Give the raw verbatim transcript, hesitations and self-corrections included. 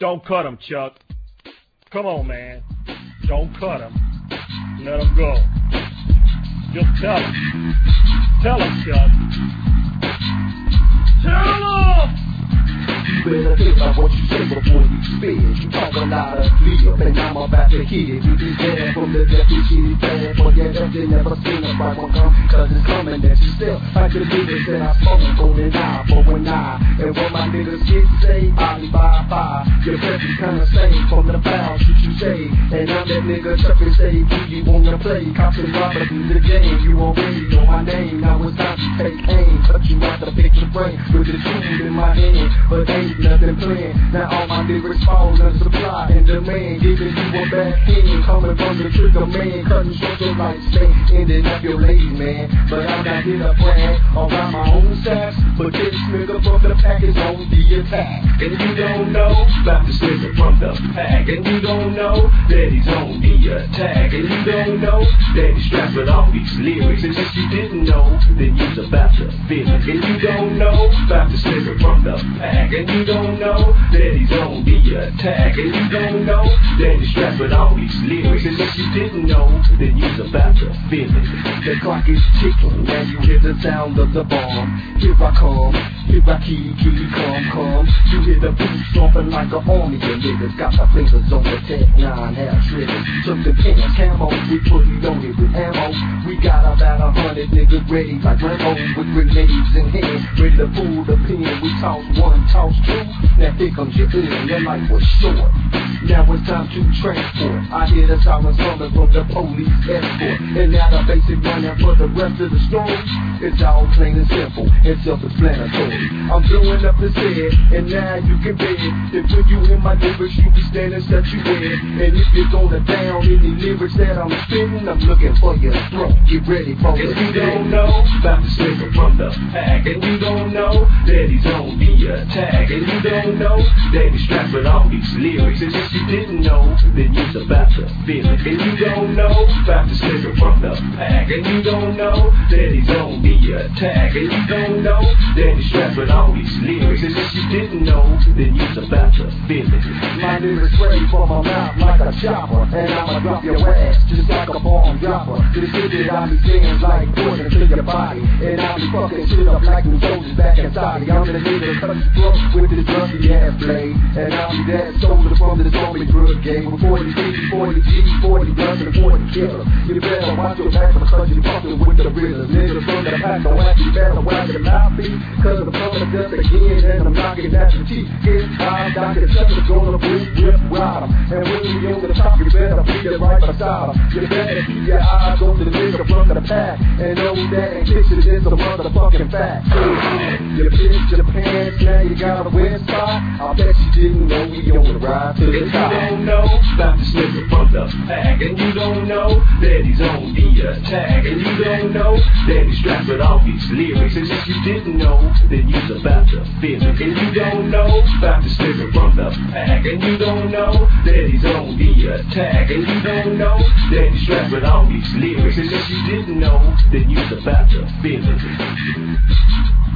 Don't cut him, Chuck. Come on, man. Don't cut him. Let him go. Just tell him. Tell him, Chuck. Tell him! You better think about what you say before you spit. You talk a lot of clear, and I'm about to hit it. You be dead from the death you shitty bad, but yeah, that they never seen a fight one come, cause it's coming at you still. Like the niggas that I spoke on an eye for an eye. And what my niggas get say, Ali bye bye. Your breath is kinda same from the foul shit you say. And I'm that nigga Chuck and say, who you wanna play? Cops and robbers in the game, you already know my name. Now it's time to take aim, cut you out the picture frame with the tool in my hand. But ain't nothing planned. Now all my lyrics fall under supply and demand, giving you a bad hand coming from the trigger man, cutting short your lifespan, ending up your lady man. But I'm not here to brag around my own sacks, but this nigga from the pack is on the attack. And you don't know about this nigga from the pack, and you don't know that he's on the attack, and you don't know that he's strapped with all these lyrics. And if you didn't know, then you's about to feel it. And you don't know about this nigga from the pack, and you don't know that he's on the attack, and you don't know that he's strapped with all these lyrics. And if you didn't know, then you's about to feel it. The clock is ticking, now you hear the sound of the bomb. Here I come, here I keep, keep, come, come. You hear the boots stomping like an army of niggas. Got my fingers on the tech nine, half triggers. Took the pants, camo, we fully loaded with ammo. We got about a hundred niggas ready like Rambo with grenades in hand, ready to pull the pin. We toss one, toss two. Now here comes your in, your life was short. Now it's time to transport. I hear the sirens coming from the police escort, and now the basic running for the rest of the story. It's all plain and simple and self-explanatory. I'm blowing up the set, and now you can bet that when you hear my lyrics, you be standing set you in. And if you're gonna down any lyrics that I'm spitting, I'm looking for your throat. Get ready for it. If you don't know about this nigga from the pack, and you don't know that he's on the attack, and you don't know that he's strapped with all these lyrics. And if you didn't know, then you's about to feel it. And you don't know about this nigga from the pack, and you don't know that he's on the attack, and you don't know that he's strapped with all these lyrics. And if you didn't know, then you's about to feel it. My lyrics ready for my mouth like a chopper, and I'ma drop your ass just like a bomb dropper. This shit that I be saying like poison to your body, and I'll be fucking shit up like new soldiers back inside. I'm the nigga cut your throat with this rusty ass blade, and I'll be that soldier from the zombie brigade with forty G, forty G, forty guns and forty killers. You better watch your back because you're fucking with the realest niggas from the pack. Don't act, you better whack the mouthpiece, cause I'm coming just again and I'm knocking at your teeth. Get high, Doctor Chuck is gonna whip, whip, ride 'em. And when we on the top, you better be it right beside 'em. You better keep your eyes on the nigga from the pack, and know that and kiss it is a motherfucking fact. You pissed your pants, now you got a wet spot. I bet you didn't know we on the ride to the top. You don't know about this nigga from the pack, and you don't know that he's on the attack, and you don't know that he's strapped with all these lyrics. And if you didn't know, then you's about to feel it. And you don't know about this nigga from the pack, and you don't know that he's on the attack, and you don't know that he's strapped with all these lyrics. And if you didn't know, then you's about to feel it.